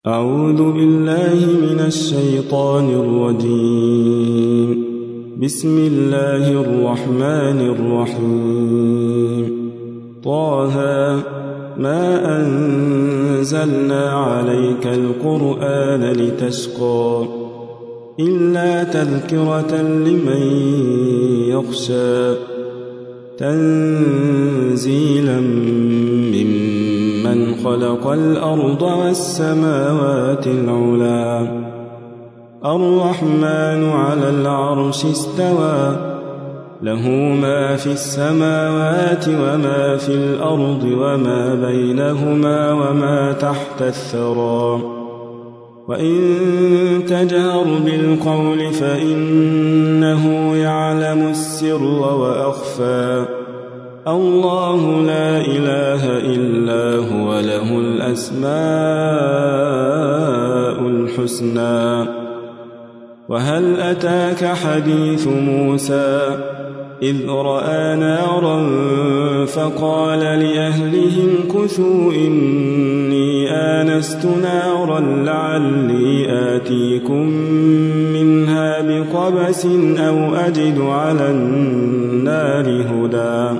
أعوذ بالله من الشيطان الرجيم. بسم الله الرحمن الرحيم. طه ما أنزلنا عليك القرآن لتشقى إلا تذكرة لمن يخشى تنزيلا ممن خلق الأرض والسماوات العلى الرحمن على العرش استوى له ما في السماوات وما في الأرض وما بينهما وما تحت الثرى وإن تجهر بالقول فإنه يعلم السر وأخفى الله لا إله إلا هو له الأسماء الحسنى. وهل أتاك حديث موسى إذ رأى نارا فقال لأهلهم كثوا إني آنست نارا لعلي آتيكم منها بقبس أو أجد على النار هدى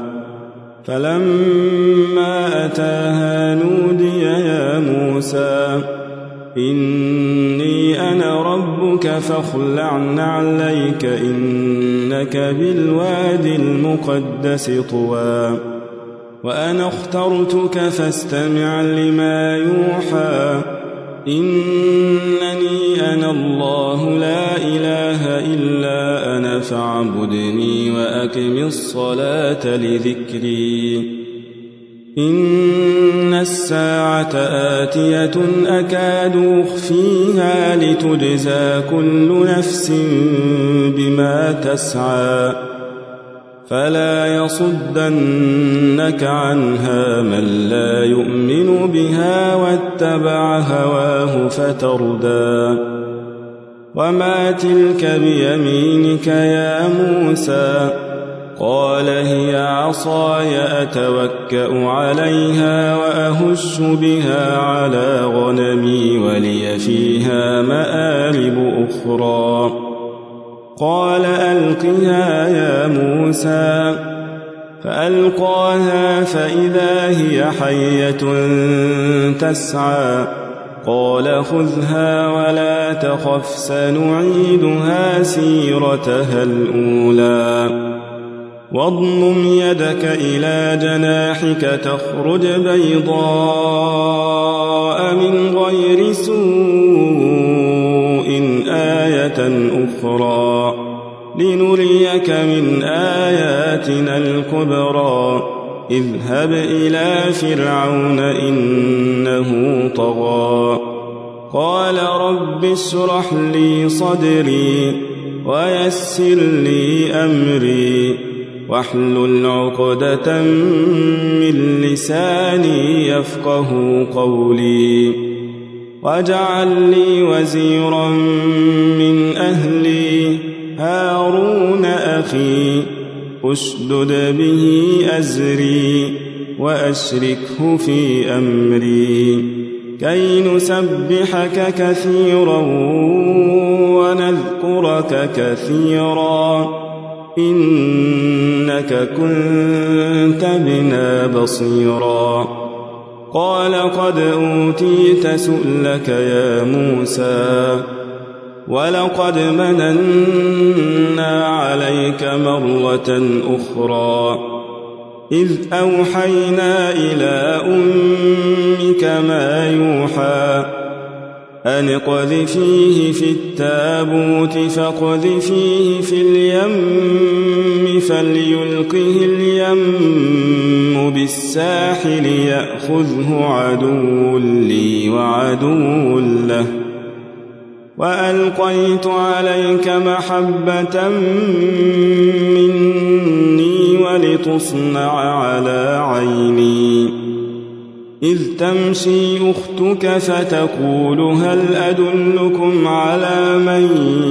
فلما أتاها نودي يا موسى إني أنا ربك فاخلع نعليك إنك بالوادي المقدس طوى وأنا اخترتك فاستمع لما يوحى إنني أنا الله لا إله إلا أنا فاعبدني وأقم الصلاة لذكري إن الساعة آتية أكاد أخفيها لتجزى كل نفس بما تسعى فلا يصدنك عنها من لا يؤمن بها واتبع هواه فتردى وما تلك بيمينك يا موسى قال هي عصاي أتوكأ عليها وأهش بها على غنمي ولي فيها مآرب أخرى قال ألقها يا موسى فألقاها فإذا هي حية تسعى قال خذها ولا تخف سنعيدها سيرتها الأولى واضمم يدك إلى جناحك تخرج بيضاء من غير سوء آية أخرى لنريك من آياتنا الكبرى اذهب إلى فرعون إنه طغى قال رب اشرح لي صدري ويسر لي أمري واحلل عقدة من لساني يفقه قولي واجعل لي وزيرا من أهلي هارون أخي أشدد به أزري وأشركه في أمري كي نسبحك كثيرا ونذكرك كثيرا إنك كنت بنا بصيرا قال قد أوتيت سؤلك يا موسى ولقد مننا عليك مرة أخرى إذ أوحينا إلى أمك ما يوحى أن اقذفيه في التابوت فاقذفيه في اليم فليلقه اليم بالساحل يأخذه عدو لي وعدو له وألقيت عليك محبة مني ولتصنع على عيني إذ تمشي أختك فتقول هل أدلكم على من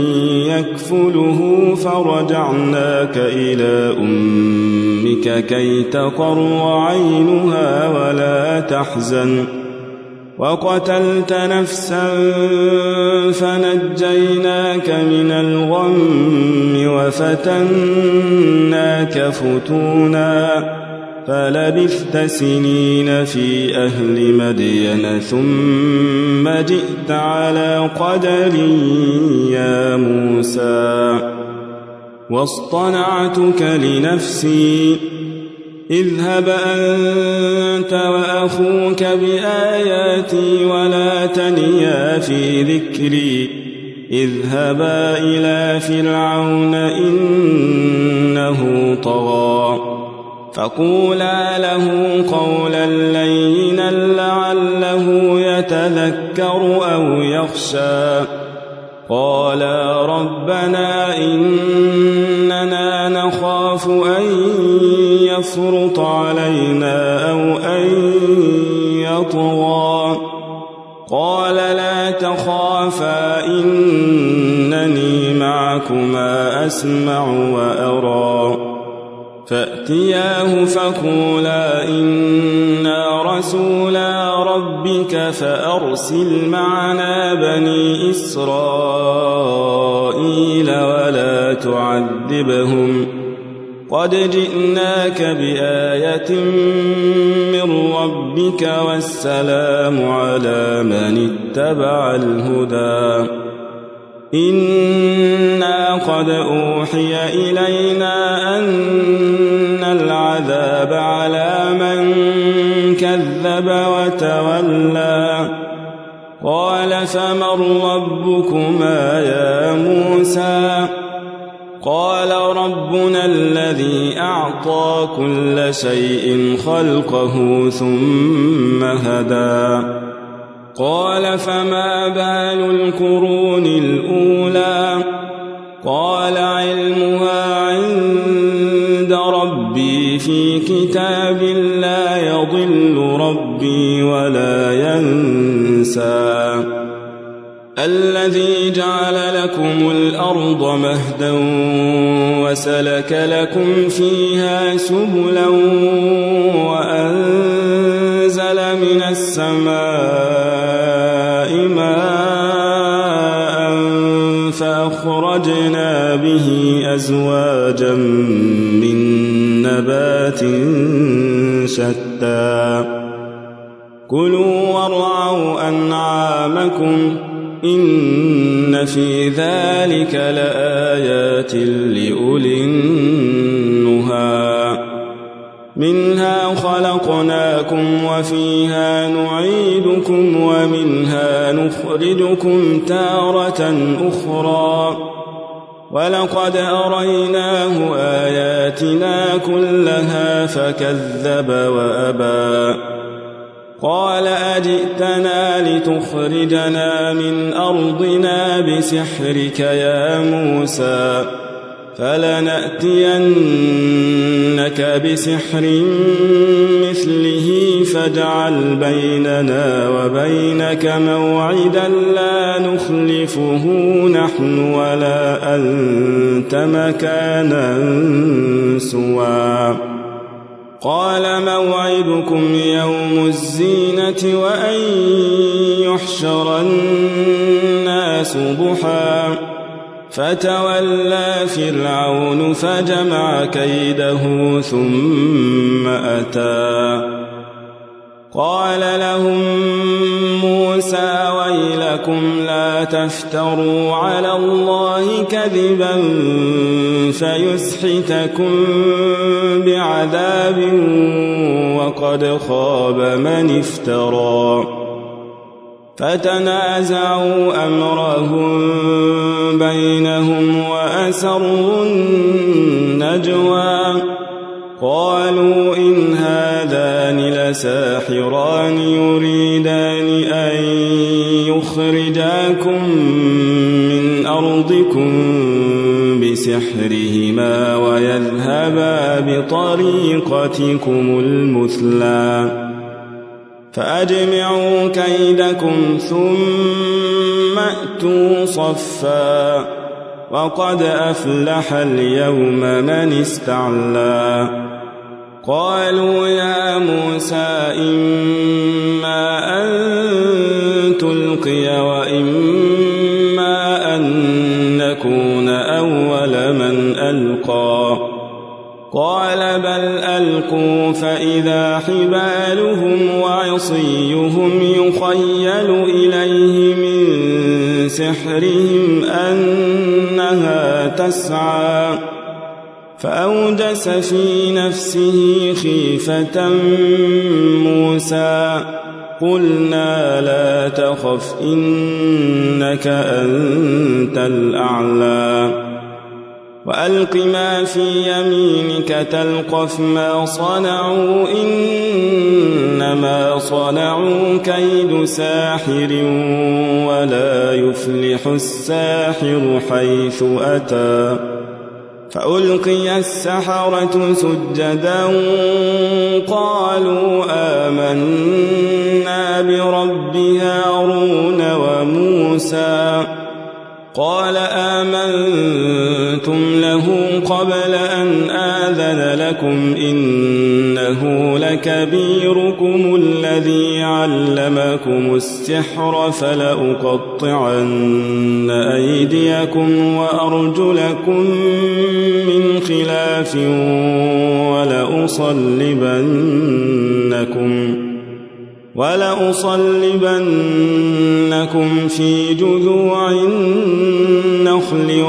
يكفله فرجعناك إلى أمك كي تقر عينها ولا تحزن وقتلت نفسا فنجيناك من الغم وفتناك فتونا فلبثت سنين في أهل مدين ثم جئت على قدر يا موسى واصطنعتك لنفسي اذهب أنت وأخوك بآياتي ولا تنيا في ذكري اذهبا إلى فرعون إنه طغى فقولا له قولا لينا لعله يتذكر أو يخشى قالا ربنا إننا نخاف أن يفرط علينا أو أن يطغى قال لا تخافا إنني معكما أسمع وأرى فأتياه فقولا إنا رسولا ربك فأرسل معنا بني إسرائيل ولا تعذبهم قد جئناك بآية من ربك والسلام على من اتبع الهدى إنا قد أوحي إلينا أن العذاب على من كذب وتولى قال فمن ربكما يا موسى قال ربنا الذي أعطى كل شيء خلقه ثم هدى قال فما بال القرون الأولى قال علمها عند ربي في كتاب لا يضل ربي ولا ينسى الذي جعل لكم الأرض مهدا وسلك لكم فيها سبلا وأنزل من السماء ماء فأخرجنا به أزواجا من نبات شتى كلوا وارعوا أنعامكم إن في ذلك لآيات لأولي النهى منها خلقناكم وفيها نعيدكم ومنها نخرجكم تارة أخرى ولقد أريناه آياتنا كلها فكذب وأبى قال أجئتنا لتخرجنا من أرضنا بسحرك يا موسى فلنأتينك بسحر مثله فاجعل بيننا وبينك موعدا لا نخلفه نحن ولا أنت مكانا سوى قال موعدكم يوم الزينة وأن يحشر الناس ضحى فتولى فرعون فجمع كيده ثم أتى قال لهم موسى ويلكم لا تفتروا على الله كذبا فيسحتكم بعذاب وقد خاب من افترى فتنازعوا أمرهم بينهم وأسروا النجوى قالوا إن هذان لساحران يريدان أن يخرجاكم من أرضكم بسحرهما ويذهبا بطريقتكم المثلى فأجمعوا كيدكم ثم أتوا صفا وقد أفلح اليوم من استعلى قالوا يا موسى إما أن ألقوا فإذا حبالهم وعصيهم يخيل إليه من سحرهم أنها تسعى فأوجس في نفسه خيفة موسى قلنا لا تخف إنك أنت الأعلى وألق ما في يمينك تلقف ما صنعوا إنما صنعوا كيد ساحر ولا يفلح الساحر حيث أتى فألقي السحرة سجدا قالوا آمنا برب هارون وموسى قال آمنتم له قبل أن آذن لكم إنه لكبيركم الذي علمكم السحر فلأقطعن أيديكم وأرجلكم من خلاف ولأصلبنكم في جذوع النخل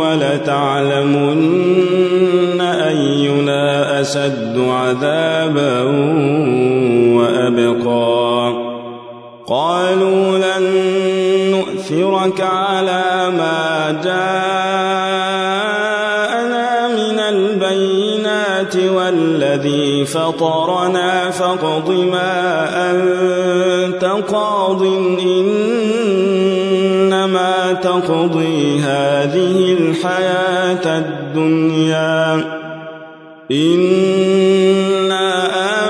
ولتعلمن أينا أشد عذابا وأبقى قالوا لن نؤثرك على ما جاءنا من البينات والذي فطرنا فاقض ما أنت قاض إنما تقضي هذه الحياة الدنيا إنا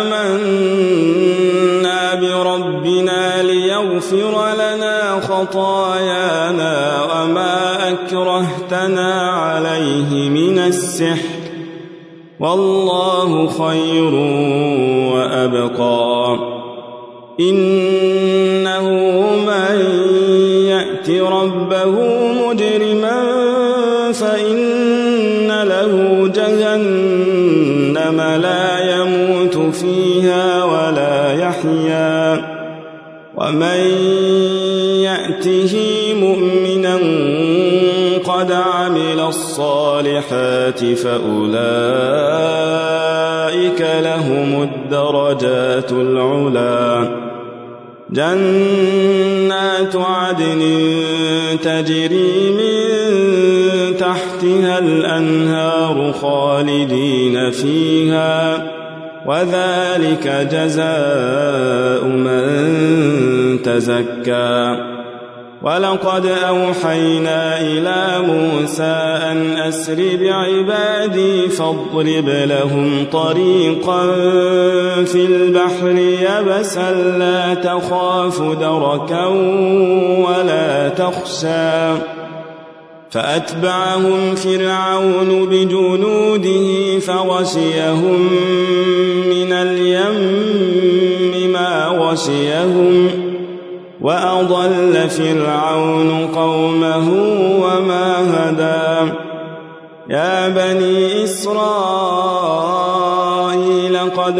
آمنا بربنا ليغفر لنا خطايانا وما أكرهتنا عليه من السحر والله خير وأبقى إنه من يأت ربه مجرما فإن له جهنم لا يموت فيها ولا يحيا ومن يأته مؤمنا قد عمل الصالحات فأولئك لهم الدرجات العلى جنات عدن تجري من تحتها الأنهار خالدين فيها وذلك جزاء من تزكى ولقد أوحينا إلى موسى أن أسر بعبادي فاضرب لهم طريقا في البحر يبسا لا تخاف دركا ولا تخشى فأتبعهم فرعون بجنوده فغشيهم من اليم ما غشيهم وأضل فرعون قومه وما هدى يا بني إسرائيل قد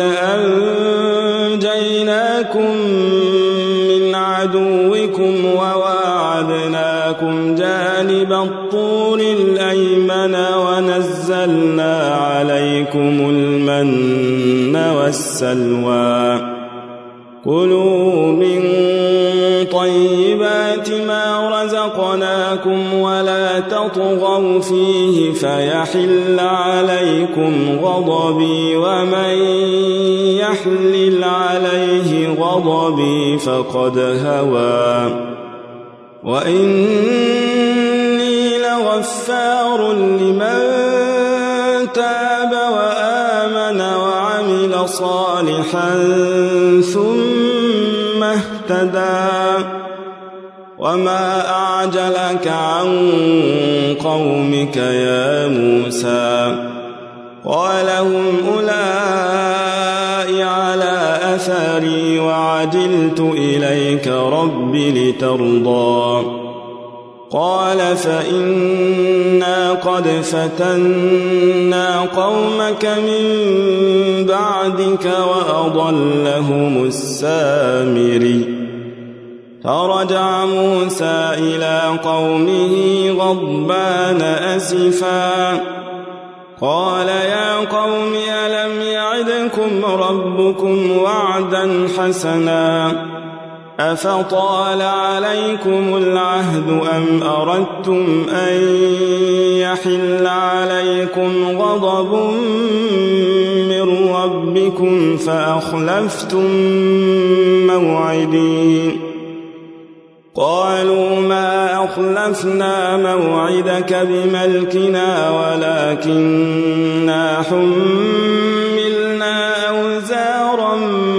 أنجيناكم من عدوكم وواعدناكم جانب الطور الأيمن ونزلنا عليكم المن والسلوى كلوا من طيبات ما رزقناكم ولا تطغوا فيه فيحل عليكم غضبي ومن يحلل عليه غضبي فقد هوى وإني لغفار لمن تاب وآمن وعمل صالحا ثم اهتدى وما أعجلك عن قومك يا موسى قال هم أولئك على أثري وعجلت إليك رب لترضى قال فإنا قد فتنا قومك من بعدك وأضلهم السامري فرجع موسى إلى قومه غضبان أسفا قال يا قوم ألم يعدكم ربكم وعدا حسنا أفطال عليكم العهد أم أردتم أن يحل عليكم غضب من ربكم فأخلفتم موعدي قالوا ما أخلفنا موعدك بملكنا ولكننا حملنا أوزارا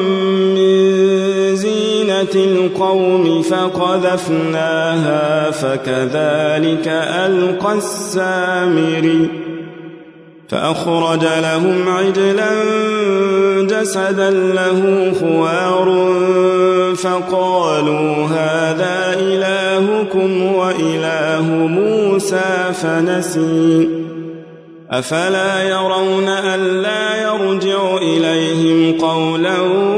القوم فقذفناها فكذلك ألقى السامري فأخرج لهم عجلا جسدا له خوار فقالوا هذا إلهكم وإله موسى فنسي أفلا يرون ألا يرجع إليهم قولا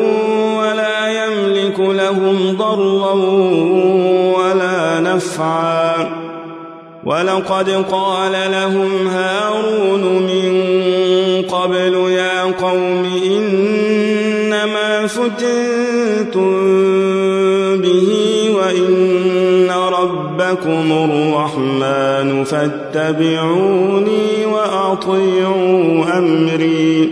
لهم ضرا ولا نفعا ولقد قال لهم هارون من قبل يا قوم إنما فتنتم به وإن ربكم الرحمن فاتبعوني وأطيعوا أمري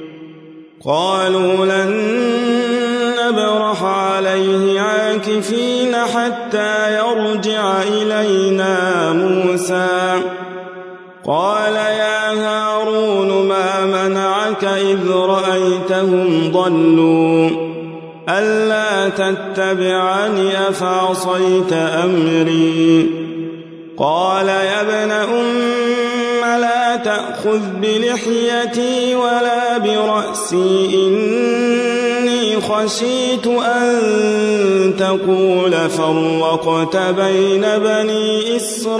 قالوا لن نبرح عليه عاكفين حتى يرجع إلينا موسى قال يا هارون ما منعك إذ رأيتهم ضلوا ألا تتبعني أفعصيت أمري قال يا ابن لا تأخذ بلحيتي ولا برأسي إني خشيت أن تقول فرقت بين بني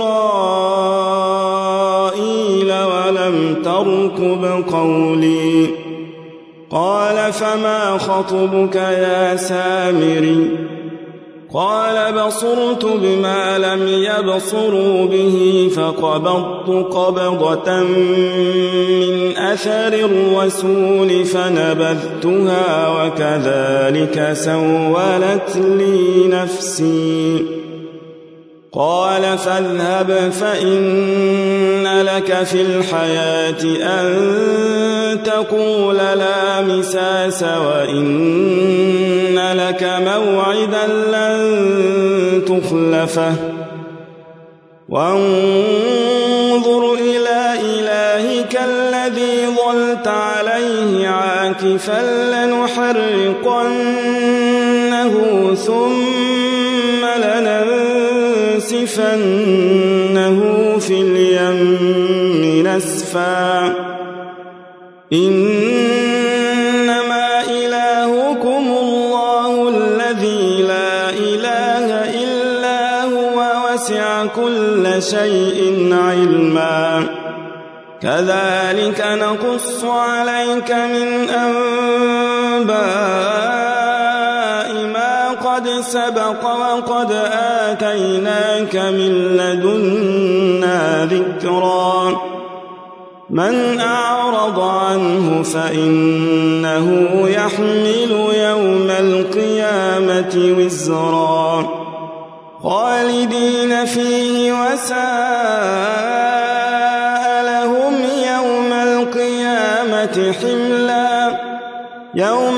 إسرائيل ولم تركب قولي قال فما خطبك يا سامري قال بصرت بما لم يبصروا به فقبضت قبضة من أثر الرسول فنبذتها وكذلك سولت لي نفسي قال فاذهب فإن لك في الحياة أن تقول لا مساس وإن لك موعدا لن تخلفه وانظر إلى إلهك الذي ظلت عليه عاكفا لنحرقنه ثم لننسفنه في اليم نسفا إنما إلهكم الله الذي لا إله إلا هو وسع كل شيء علما كذلك نقص عليك من أنباء ما قد سبق وقد آتيناك من لدنا ذكرا من أعرض عنه فإنه يحمل يوم القيامة وزرا خالدين فيه وساء لهم يوم القيامة حملا يوم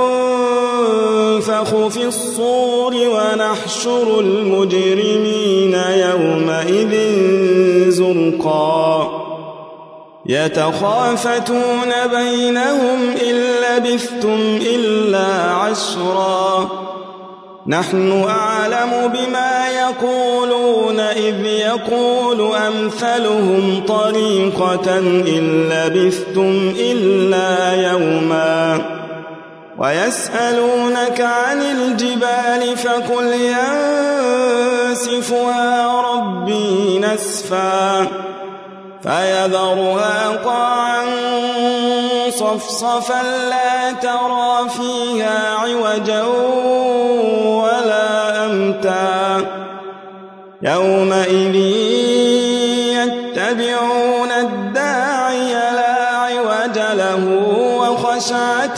ينفخ في الصور ونحشر المجرمين يومئذ زرقا يتخافتون بينهم إن لبثتم إلا عشرا نحن أعلم بما يقولون إذ يقول أمثلهم طريقة إن لبثتم إلا يوما ويسألونك عن الجبال فقل ينسفها ربي نسفا فيذرها قاعا صفصفا لا ترى فيها عوجا ولا أمتا يومئذ يتبعون الداعي لا عوج له وخشعت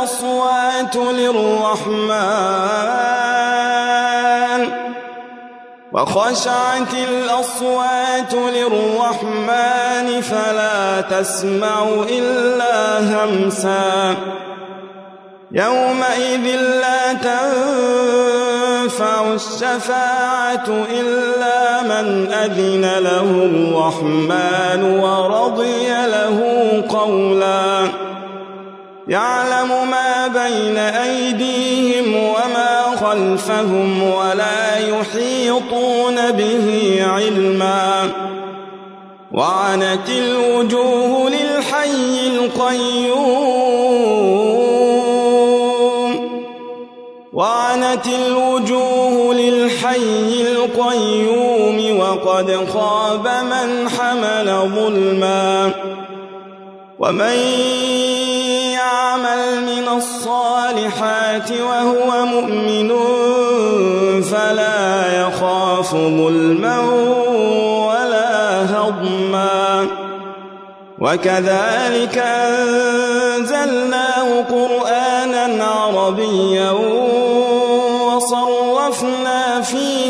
الأصوات للرحمن فلا تسمع إلا همسا يومئذ لا تنفع الشفاعة إلا من أذن له الرحمن ورضي له قولا يعلم ما بين أيديهم وما خلفهم ولا يحيطون به علما وعنت الوجوه للحي القيوم وقد خاب من حمل ظلما ومن يعمل من الصالحات وهو مؤمن فلا يخاف ظلما ولا هضما وكذلك أنزلناه قرآنا عربيا وصرفنا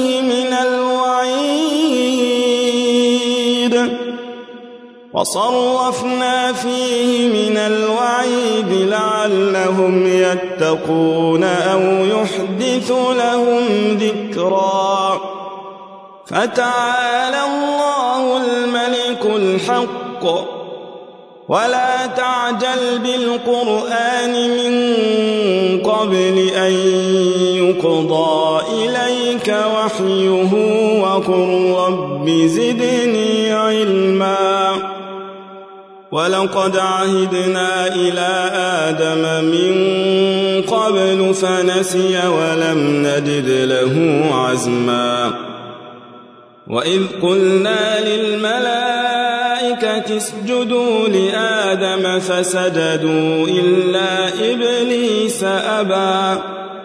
فيه من الوعيد لعلهم يتقون أو يحدث لهم ذكرا فتعالى الله الملك الحق ولا تعجل بالقرآن من قبل أن يقضى إليك وحيه وقل رب زدني علما ولقد عهدنا إلى آدم من قبل فنسي ولم نجد له عزما وإذ قلنا للملائكة اسجدوا لآدم فسجدوا إلا إبليس أبى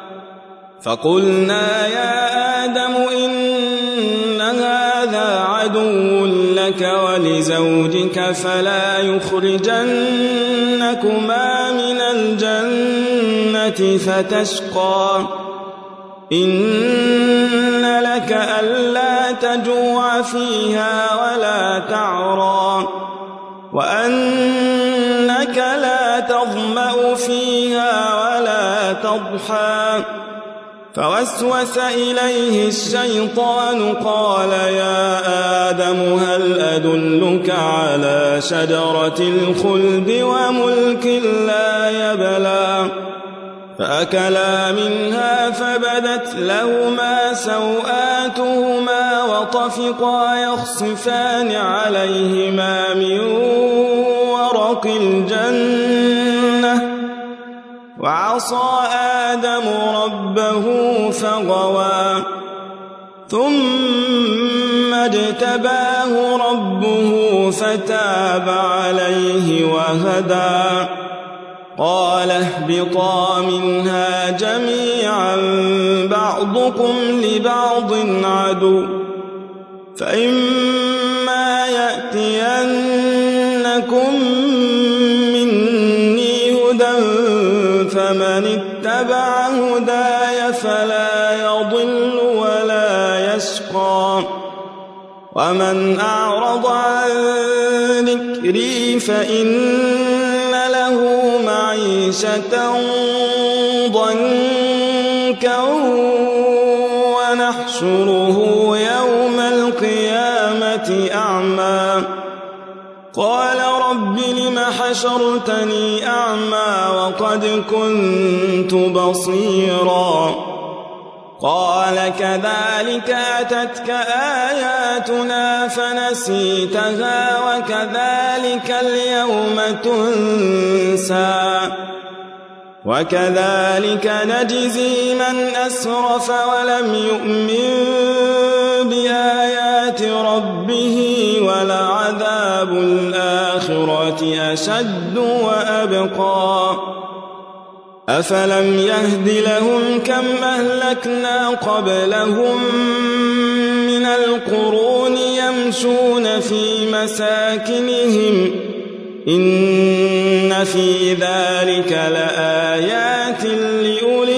فقلنا يا آدم إن هذا عدو لك ولزوجك فلا يخرجنكما من الجنة فتشقى إن لك ألا تجوع فيها ولا تعرى وأنك لا تظمأ فيها ولا تضحى فوسوس إليه الشيطان قال يا آدم هل أدلك على شجرة الخلد وملك لا يبلى فأكلا منها فبدت لهما سوآتهما وطفقا يخصفان عليهما من ورق الجنة وعصى آدم ربه فغوى ثم اجتباه ربه فتاب عليه وهدى قال اهبطا منها جميعا بعضكم لبعض عدو فإما يأتينكم مني هدى فمن اتبع هداي فلا يضل ولا يشقى ومن أعرض عن ذكري فإن له معيشة ضنكا ونحشره يوم القيامة أعمى قال رب لم حشرتني أعمى وقد كنت بصيرا قال كذلك أتتك آياتنا فنسيتها وكذلك اليوم تنسى وكذلك نجزي من أسرف ولم يؤمن بآيات ربه ولعذاب الآخرة أشد وأبقى أفلم يهد لهم كم أهلكنا قبلهم من القرون يمشون في مساكنهم إن في ذلك لآيات لأولي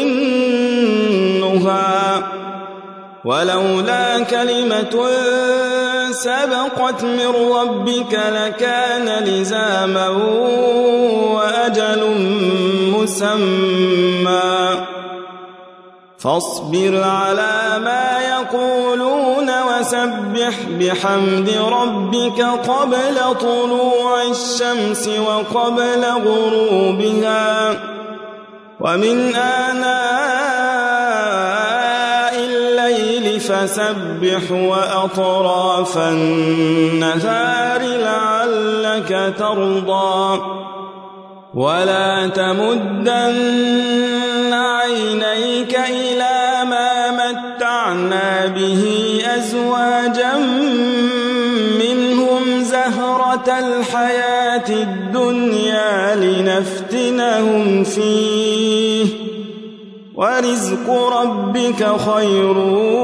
النهى ولولا كلمة سبقت من ربك لكان لزاما وأجل مسمى فاصبر على ما يقولون وسبح بحمد ربك قبل طلوع الشمس وقبل غروبها ومن آناء الليل فسبح وأطراف النهار لعلك ترضى ولا تمدن عينيك إلى ما متعنا به أزواجا منهم زهرة الحياة الدنيا لنفتنهم فيه ورزق ربك خير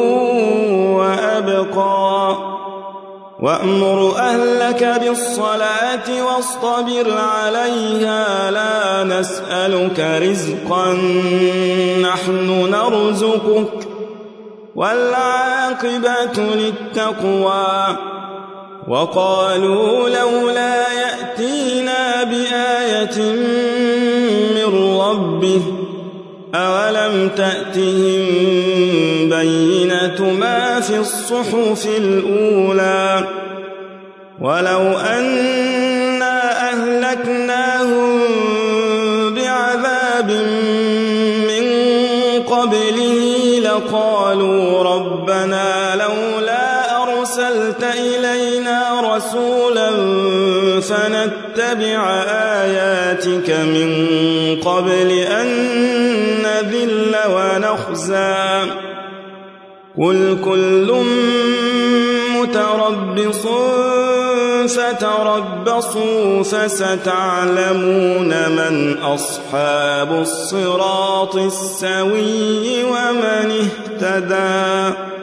وأبقى وأمر أهلك بالصلاة واصطبر عليها لا نسألك رزقا نحن نرزقك والعاقبة للتقوى وقالوا لولا يأتينا بآية من ربه أولم تأتهم بينة ما في الصحف الأولى ولو أنا أهلكناهم بعذاب من قبله لقالوا ربنا لولا أرسلت إلينا رسولا فنتبع آياتك من قبل أن نذل ونخزى قل كل متربص فتربصوا فستعلمون من أصحاب الصراط السوي ومن اهتدى